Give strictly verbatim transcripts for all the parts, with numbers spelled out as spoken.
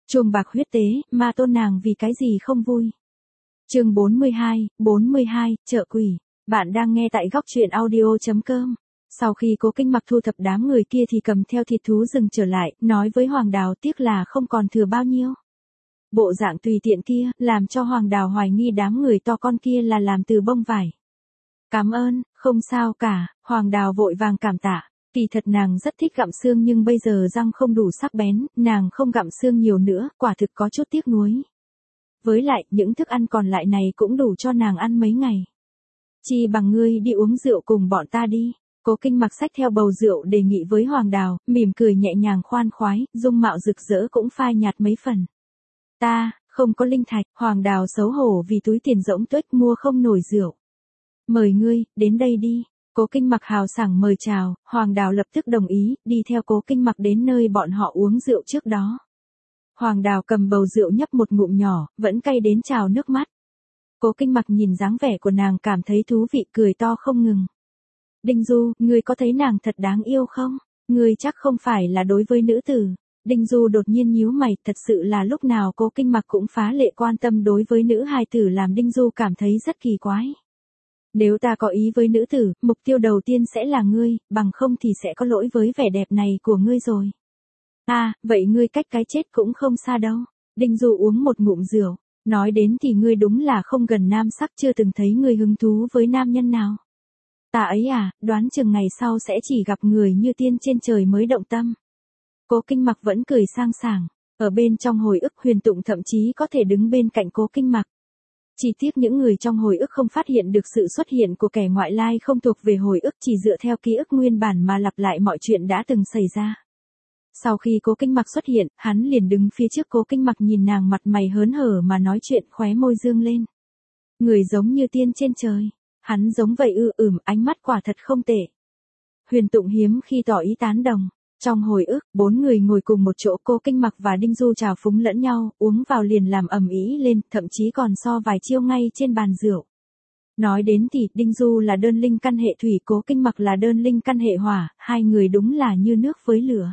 Chuông bạc huyết tế, ma tôn nàng vì cái gì không vui. Chương bốn mươi hai, bốn mươi hai, chợ quỷ. Bạn đang nghe tại góc truyện audio chấm com. Sau khi Cố Kinh Mặc thu thập đám người kia thì cầm theo thịt thú rừng trở lại, nói với Hoàng Đào tiếc là không còn thừa bao nhiêu. Bộ dạng tùy tiện kia, làm cho Hoàng Đào hoài nghi đám người to con kia là làm từ bông vải. Cảm ơn, không sao cả, Hoàng Đào vội vàng cảm tạ. Kỳ thật nàng rất thích gặm xương nhưng bây giờ răng không đủ sắc bén, nàng không gặm xương nhiều nữa, quả thực có chút tiếc nuối. Với lại, những thức ăn còn lại này cũng đủ cho nàng ăn mấy ngày. Chi bằng ngươi đi uống rượu cùng bọn ta đi. Cố Kinh Mặc xách theo bầu rượu đề nghị với Hoàng Đào, mỉm cười nhẹ nhàng khoan khoái, dung mạo rực rỡ cũng phai nhạt mấy phần. Ta, không có linh thạch, Hoàng Đào xấu hổ vì túi tiền rỗng tuếch mua không nổi rượu. Mời ngươi, đến đây đi. Cố Kinh Mặc hào sảng mời chào, Hoàng Đào lập tức đồng ý, đi theo Cố Kinh Mặc đến nơi bọn họ uống rượu trước đó. Hoàng Đào cầm bầu rượu nhấp một ngụm nhỏ, vẫn cay đến trào nước mắt. Cố Kinh Mặc nhìn dáng vẻ của nàng cảm thấy thú vị, cười to không ngừng. Đinh Du, ngươi có thấy nàng thật đáng yêu không? Ngươi chắc không phải là đối với nữ tử. Đinh Du đột nhiên nhíu mày, thật sự là lúc nào Cố Kinh Mặc cũng phá lệ quan tâm đối với nữ hài tử làm Đinh Du cảm thấy rất kỳ quái. Nếu ta có ý với nữ tử, mục tiêu đầu tiên sẽ là ngươi, bằng không thì sẽ có lỗi với vẻ đẹp này của ngươi rồi. À, vậy ngươi cách cái chết cũng không xa đâu. Đinh Du uống một ngụm rượu, nói đến thì ngươi đúng là không gần nam sắc, chưa từng thấy ngươi hứng thú với nam nhân nào. Ta ấy à, đoán chừng ngày sau sẽ chỉ gặp người như tiên trên trời mới động tâm. Cố Kinh Mặc vẫn cười sang sảng, ở bên trong hồi ức Huyền Tụng thậm chí có thể đứng bên cạnh Cố Kinh Mặc. Chỉ tiếc những người trong hồi ức không phát hiện được sự xuất hiện của kẻ ngoại lai không thuộc về hồi ức, chỉ dựa theo ký ức nguyên bản mà lặp lại mọi chuyện đã từng xảy ra. Sau khi Cố Kinh Mặc xuất hiện, hắn liền đứng phía trước Cố Kinh Mặc nhìn nàng mặt mày hớn hở mà nói chuyện, khóe môi dương lên. Người giống như tiên trên trời. Hắn giống vậy ư? Ừm, ánh mắt quả thật không tệ. Huyền Tụng hiếm khi tỏ ý tán đồng. Trong hồi ức, bốn người ngồi cùng một chỗ, Cố Kinh Mặc và Đinh Du trào phúng lẫn nhau, uống vào liền làm ầm ĩ lên, thậm chí còn so vài chiêu ngay trên bàn rượu. Nói đến thì, Đinh Du là đơn linh căn hệ thủy, Cố Kinh Mặc là đơn linh căn hệ hỏa, hai người đúng là như nước với lửa.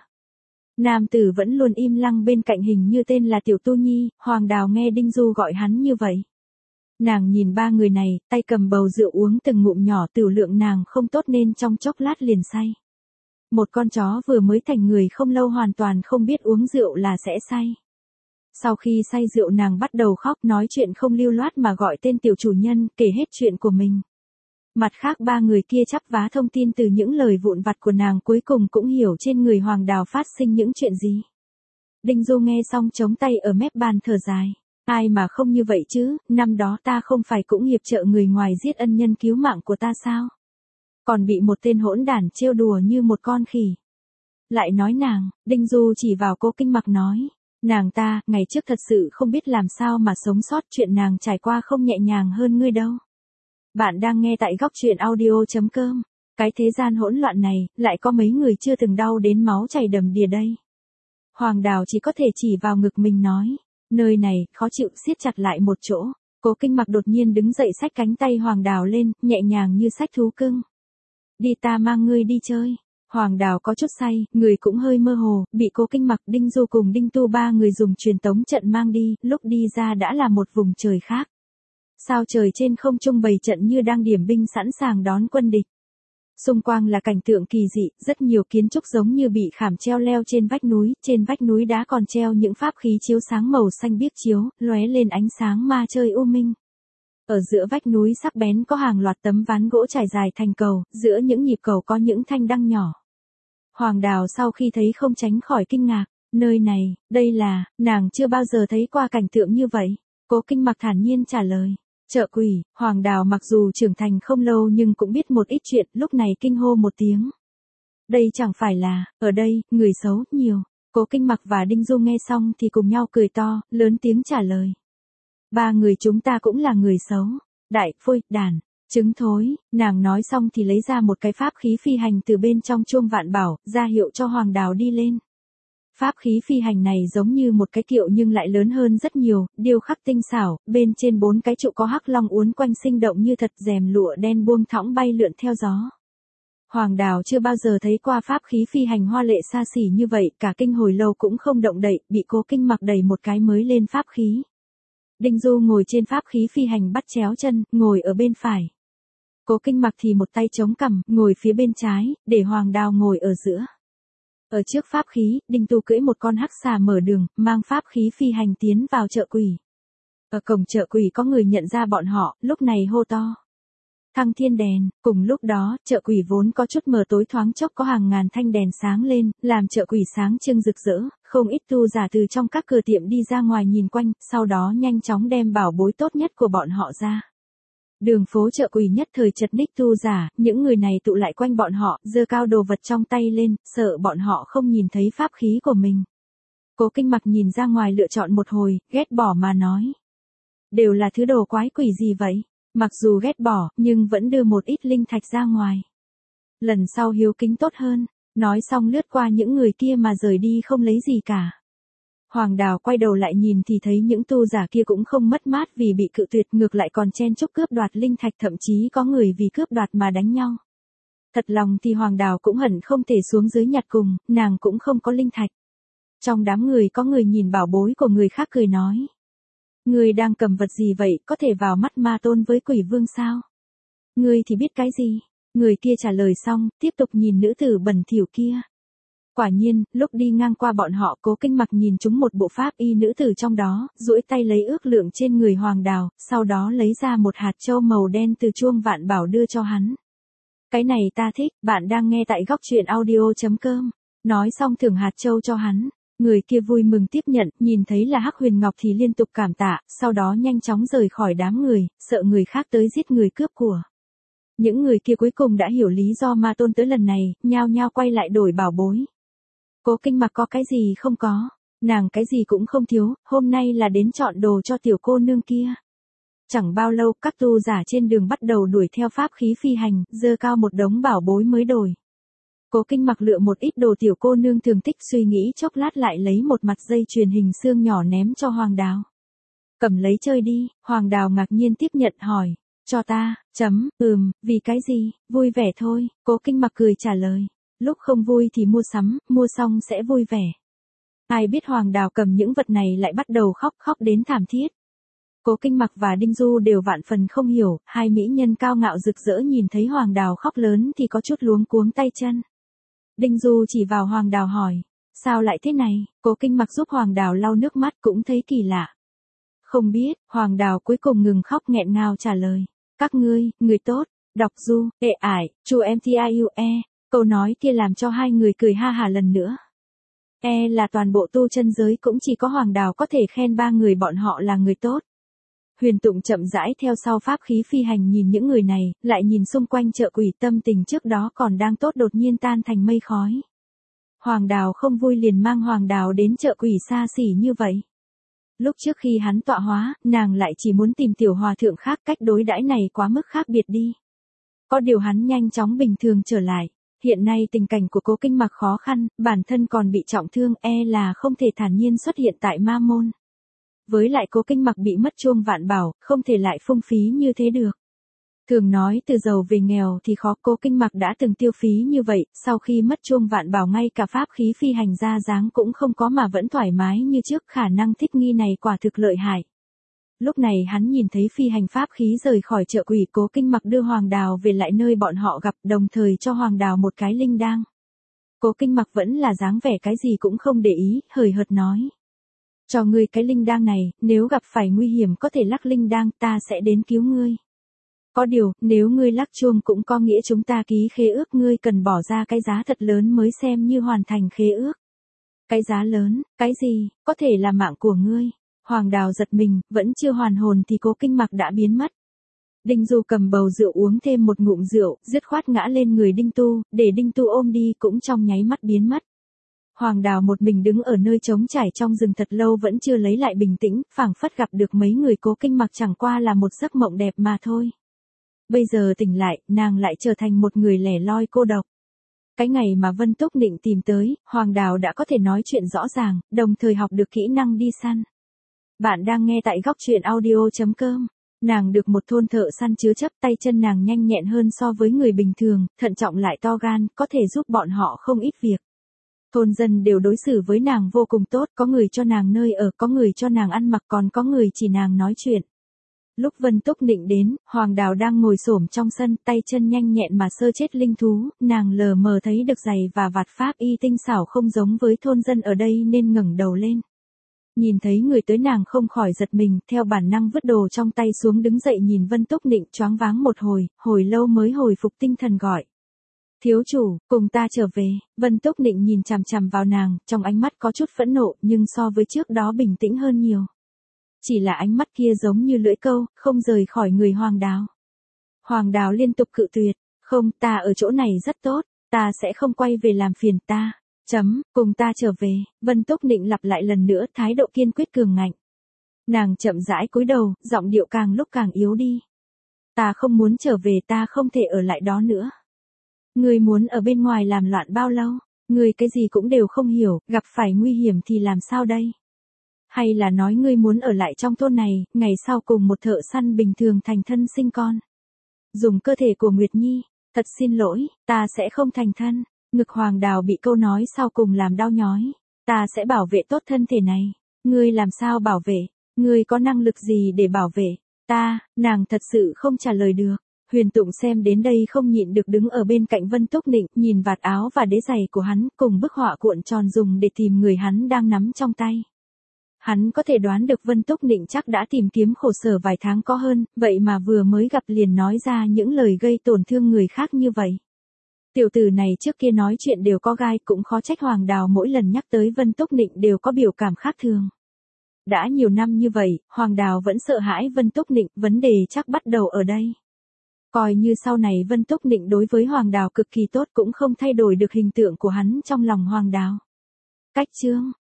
Nam tử vẫn luôn im lặng bên cạnh hình như tên là Tiểu Tu Nhi, Hoàng Đào nghe Đinh Du gọi hắn như vậy. Nàng nhìn ba người này, tay cầm bầu rượu uống từng ngụm nhỏ, tiểu lượng nàng không tốt nên trong chốc lát liền say. Một con chó vừa mới thành người không lâu hoàn toàn không biết uống rượu là sẽ say. Sau khi say rượu nàng bắt đầu khóc, nói chuyện không lưu loát mà gọi tên tiểu chủ nhân, kể hết chuyện của mình. Mặt khác ba người kia chắp vá thông tin từ những lời vụn vặt của nàng, cuối cùng cũng hiểu trên người Hoàng Đào phát sinh những chuyện gì. Đinh Du nghe xong chống tay ở mép bàn thở dài. Ai mà không như vậy chứ, năm đó ta không phải cũng hiệp trợ người ngoài giết ân nhân cứu mạng của ta sao? Còn bị một tên hỗn đản trêu đùa như một con khỉ. Lại nói nàng, Đinh Du chỉ vào Cố Kinh Mặc nói. Nàng ta, ngày trước thật sự không biết làm sao mà sống sót, chuyện nàng trải qua không nhẹ nhàng hơn ngươi đâu. Bạn đang nghe tại góc truyện audio chấm com. Cái thế gian hỗn loạn này, lại có mấy người chưa từng đau đến máu chảy đầm đìa đây. Hoàng Đào chỉ có thể chỉ vào ngực mình nói. Nơi này, khó chịu, siết chặt lại một chỗ. Cố Kinh Mặc đột nhiên đứng dậy xách cánh tay Hoàng Đào lên, nhẹ nhàng như xách thú cưng. Đi, ta mang ngươi đi chơi. Hoàng Đào có chút say, người cũng hơi mơ hồ, bị Cố Kinh Mặc, Đinh Du cùng Đinh Tu ba người dùng truyền tống trận mang đi, lúc đi ra đã là một vùng trời khác. Sao trời trên không trung bày trận như đang điểm binh sẵn sàng đón quân địch. Xung quanh là cảnh tượng kỳ dị, rất nhiều kiến trúc giống như bị khảm treo leo trên vách núi, trên vách núi đá còn treo những pháp khí chiếu sáng màu xanh biếc chiếu, lóe lên ánh sáng ma chơi u minh. Ở giữa vách núi sắc bén có hàng loạt tấm ván gỗ trải dài thành cầu, giữa những nhịp cầu có những thanh đăng nhỏ. Hoàng Đào sau khi thấy không tránh khỏi kinh ngạc, nơi này, đây là, nàng chưa bao giờ thấy qua cảnh tượng như vậy. Cố Kinh Mặc thản nhiên trả lời. Chợ quỷ. Hoàng Đào mặc dù trưởng thành không lâu nhưng cũng biết một ít chuyện, lúc này kinh hô một tiếng. Đây chẳng phải là, ở đây, người xấu, nhiều. Cố Kinh Mặc và Đinh Du nghe xong thì cùng nhau cười to, lớn tiếng trả lời. Ba người chúng ta cũng là người xấu. Đại, phôi, đàn, trứng thối. Nàng nói xong thì lấy ra một cái pháp khí phi hành từ bên trong chuông vạn bảo, ra hiệu cho Hoàng Đào đi lên. Pháp khí phi hành này giống như một cái kiệu nhưng lại lớn hơn rất nhiều, điêu khắc tinh xảo, bên trên bốn cái trụ có hắc long uốn quanh sinh động như thật, rèm lụa đen buông thõng bay lượn theo gió. Hoàng Đào chưa bao giờ thấy qua pháp khí phi hành hoa lệ xa xỉ như vậy, cả kinh hồi lâu cũng không động đậy, bị Cố Kinh Mặc đẩy một cái mới lên pháp khí. Đinh Du ngồi trên pháp khí phi hành bắt chéo chân, ngồi ở bên phải. Cố Kinh Mặc thì một tay chống cằm, ngồi phía bên trái, để Hoàng Đào ngồi ở giữa. Ở trước pháp khí, Đinh Tu cưỡi một con hắc xà mở đường, mang pháp khí phi hành tiến vào chợ quỷ. Ở cổng chợ quỷ có người nhận ra bọn họ, lúc này hô to. Thăng thiên đèn, cùng lúc đó, chợ quỷ vốn có chút mờ tối thoáng chốc có hàng ngàn thanh đèn sáng lên, làm chợ quỷ sáng trưng rực rỡ, không ít tu giả từ trong các cửa tiệm đi ra ngoài nhìn quanh, sau đó nhanh chóng đem bảo bối tốt nhất của bọn họ ra. Đường phố chợ quỷ nhất thời chật ních tu giả, những người này tụ lại quanh bọn họ, giơ cao đồ vật trong tay lên, sợ bọn họ không nhìn thấy pháp khí của mình. Cố Kinh Mặc nhìn ra ngoài lựa chọn một hồi, ghét bỏ mà nói. Đều là thứ đồ quái quỷ gì vậy? Mặc dù ghét bỏ, nhưng vẫn đưa một ít linh thạch ra ngoài. Lần sau hiếu kính tốt hơn, nói xong lướt qua những người kia mà rời đi không lấy gì cả. Hoàng Đào quay đầu lại nhìn thì thấy những tu giả kia cũng không mất mát vì bị cự tuyệt, ngược lại còn chen chúc cướp đoạt linh thạch, thậm chí có người vì cướp đoạt mà đánh nhau. Thật lòng thì Hoàng Đào cũng hận không thể xuống dưới nhặt cùng, nàng cũng không có linh thạch. Trong đám người có người nhìn bảo bối của người khác cười nói. Ngươi đang cầm vật gì vậy, có thể vào mắt ma tôn với quỷ vương sao? Ngươi thì biết cái gì? Người kia trả lời xong, tiếp tục nhìn nữ tử bẩn thỉu kia. Quả nhiên, lúc đi ngang qua bọn họ, Cố Kinh Mặc nhìn chúng một bộ pháp y nữ tử trong đó, duỗi tay lấy ước lượng trên người Hoàng Đào, sau đó lấy ra một hạt châu màu đen từ chuông vạn bảo đưa cho hắn. Cái này ta thích, bạn đang nghe tại góc truyện audio chấm com. Nói xong thưởng hạt châu cho hắn. Người kia vui mừng tiếp nhận, nhìn thấy là Hắc Huyền Ngọc thì liên tục cảm tạ, sau đó nhanh chóng rời khỏi đám người, sợ người khác tới giết người cướp của. Những người kia cuối cùng đã hiểu lý do ma tôn tới lần này, nhao nhao quay lại đổi bảo bối. Cố Kinh Mặc có cái gì không có, nàng cái gì cũng không thiếu, hôm nay là đến chọn đồ cho tiểu cô nương kia. Chẳng bao lâu, các tu giả trên đường bắt đầu đuổi theo pháp khí phi hành, dơ cao một đống bảo bối mới đổi. Cố Kinh Mặc lựa một ít đồ tiểu cô nương thường thích, suy nghĩ chốc lát lại lấy một mặt dây chuyền hình xương nhỏ ném cho Hoàng Đào. Cầm lấy chơi đi, Hoàng Đào ngạc nhiên tiếp nhận hỏi, cho ta, chấm, ừm, vì cái gì, vui vẻ thôi, Cố Kinh Mặc cười trả lời, lúc không vui thì mua sắm, mua xong sẽ vui vẻ. Ai biết Hoàng Đào cầm những vật này lại bắt đầu khóc khóc đến thảm thiết. Cố Kinh Mặc và Đinh Du đều vạn phần không hiểu, hai mỹ nhân cao ngạo rực rỡ nhìn thấy Hoàng Đào khóc lớn thì có chút luống cuống tay chân. Đinh Du chỉ vào Hoàng Đào hỏi, sao lại thế này? Cố Kinh Mặc giúp Hoàng Đào lau nước mắt cũng thấy kỳ lạ. Không biết, Hoàng Đào cuối cùng ngừng khóc nghẹn ngào trả lời, các ngươi, người tốt, đọc Du, ệ ải, chu em ti i u e, câu nói kia làm cho hai người cười ha hà lần nữa. E là toàn bộ tu chân giới cũng chỉ có Hoàng Đào có thể khen ba người bọn họ là người tốt. Huyền Tụng chậm rãi theo sau pháp khí phi hành nhìn những người này, lại nhìn xung quanh chợ quỷ, tâm tình trước đó còn đang tốt đột nhiên tan thành mây khói. Hoàng Đào không vui liền mang Hoàng Đào đến chợ quỷ xa xỉ như vậy. Lúc trước khi hắn tọa hóa, nàng lại chỉ muốn tìm tiểu hòa thượng khác, cách đối đãi này quá mức khác biệt đi. Có điều hắn nhanh chóng bình thường trở lại. Hiện nay tình cảnh của Cố Kinh Mặc khó khăn, bản thân còn bị trọng thương, e là không thể thản nhiên xuất hiện tại ma môn. Với lại Cố Kinh Mặc bị mất chuông vạn bảo, không thể lại phung phí như thế được. Thường nói từ giàu về nghèo thì khó, Cố Kinh Mặc đã từng tiêu phí như vậy, sau khi mất chuông vạn bảo ngay cả pháp khí phi hành ra dáng cũng không có mà vẫn thoải mái như trước, khả năng thích nghi này quả thực lợi hại. Lúc này hắn nhìn thấy phi hành pháp khí rời khỏi chợ quỷ, Cố Kinh Mặc đưa Hoàng Đào về lại nơi bọn họ gặp, đồng thời cho Hoàng Đào một cái linh đăng. Cố Kinh Mặc vẫn là dáng vẻ cái gì cũng không để ý, hời hợt nói. Cho ngươi cái linh đăng này, nếu gặp phải nguy hiểm có thể lắc linh đăng, ta sẽ đến cứu ngươi. Có điều, nếu ngươi lắc chuông cũng có nghĩa chúng ta ký khế ước, ngươi cần bỏ ra cái giá thật lớn mới xem như hoàn thành khế ước. Cái giá lớn, cái gì, có thể là mạng của ngươi. Hoàng Đào giật mình, vẫn chưa hoàn hồn thì Cố Kinh Mặc đã biến mất. Đinh Du cầm bầu rượu uống thêm một ngụm rượu, dứt khoát ngã lên người Đinh Tu, để Đinh Tu ôm đi cũng trong nháy mắt biến mất. Hoàng Đào một mình đứng ở nơi trống trải trong rừng thật lâu vẫn chưa lấy lại bình tĩnh, phảng phất gặp được mấy người. Cố Kinh Mặc chẳng qua là một giấc mộng đẹp mà thôi. Bây giờ tỉnh lại, nàng lại trở thành một người lẻ loi cô độc. Cái ngày mà Vân Túc định tìm tới, Hoàng Đào đã có thể nói chuyện rõ ràng, đồng thời học được kỹ năng đi săn. Bạn đang nghe tại góc truyện audio chấm com. Nàng được một thôn thợ săn chứa chấp, tay chân nàng nhanh nhẹn hơn so với người bình thường, thận trọng lại to gan, có thể giúp bọn họ không ít việc. Thôn dân đều đối xử với nàng vô cùng tốt, có người cho nàng nơi ở, có người cho nàng ăn mặc, còn có người chỉ nàng nói chuyện. Lúc Vân Túc Nịnh đến, Hoàng Đào đang ngồi xổm trong sân, tay chân nhanh nhẹn mà sơ chết linh thú, nàng lờ mờ thấy được giày và vạt pháp y tinh xảo không giống với thôn dân ở đây nên ngẩng đầu lên. Nhìn thấy người tới nàng không khỏi giật mình, theo bản năng vứt đồ trong tay xuống đứng dậy nhìn Vân Túc Nịnh choáng váng một hồi, hồi lâu mới hồi phục tinh thần gọi. Thiếu chủ, cùng ta trở về. Vân Túc Nịnh nhìn chằm chằm vào nàng, trong ánh mắt có chút phẫn nộ nhưng so với trước đó bình tĩnh hơn nhiều. Chỉ là ánh mắt kia giống như lưỡi câu, không rời khỏi người Hoàng Đào. Hoàng Đào liên tục cự tuyệt, không, ta ở chỗ này rất tốt, ta sẽ không quay về làm phiền ta. Chấm, cùng ta trở về. Vân Túc Nịnh lặp lại lần nữa, thái độ kiên quyết cường ngạnh. Nàng chậm rãi cúi đầu, giọng điệu càng lúc càng yếu đi. Ta không muốn trở về, ta không thể ở lại đó nữa. Ngươi muốn ở bên ngoài làm loạn bao lâu? Ngươi cái gì cũng đều không hiểu, gặp phải nguy hiểm thì làm sao đây? Hay là nói ngươi muốn ở lại trong thôn này, ngày sau cùng một thợ săn bình thường thành thân sinh con? Dùng cơ thể của Nguyệt Nhi, thật xin lỗi, ta sẽ không thành thân. Ngực Hoàng Đào bị câu nói sau cùng làm đau nhói. Ta sẽ bảo vệ tốt thân thể này. Ngươi làm sao bảo vệ? Ngươi có năng lực gì để bảo vệ? Ta, nàng thật sự không trả lời được. Huyền Tụng xem đến đây không nhịn được đứng ở bên cạnh Vân Túc Nịnh, nhìn vạt áo và đế giày của hắn, cùng bức họa cuộn tròn dùng để tìm người hắn đang nắm trong tay. Hắn có thể đoán được Vân Túc Nịnh chắc đã tìm kiếm khổ sở vài tháng có hơn, vậy mà vừa mới gặp liền nói ra những lời gây tổn thương người khác như vậy. Tiểu tử này trước kia nói chuyện đều có gai, cũng khó trách Hoàng Đào mỗi lần nhắc tới Vân Túc Nịnh đều có biểu cảm khác thường. Đã nhiều năm như vậy, Hoàng Đào vẫn sợ hãi Vân Túc Nịnh, vấn đề chắc bắt đầu ở đây. Coi như sau này Vân Túc Nịnh đối với Hoàng Đào cực kỳ tốt cũng không thay đổi được hình tượng của hắn trong lòng Hoàng Đào. Cách chương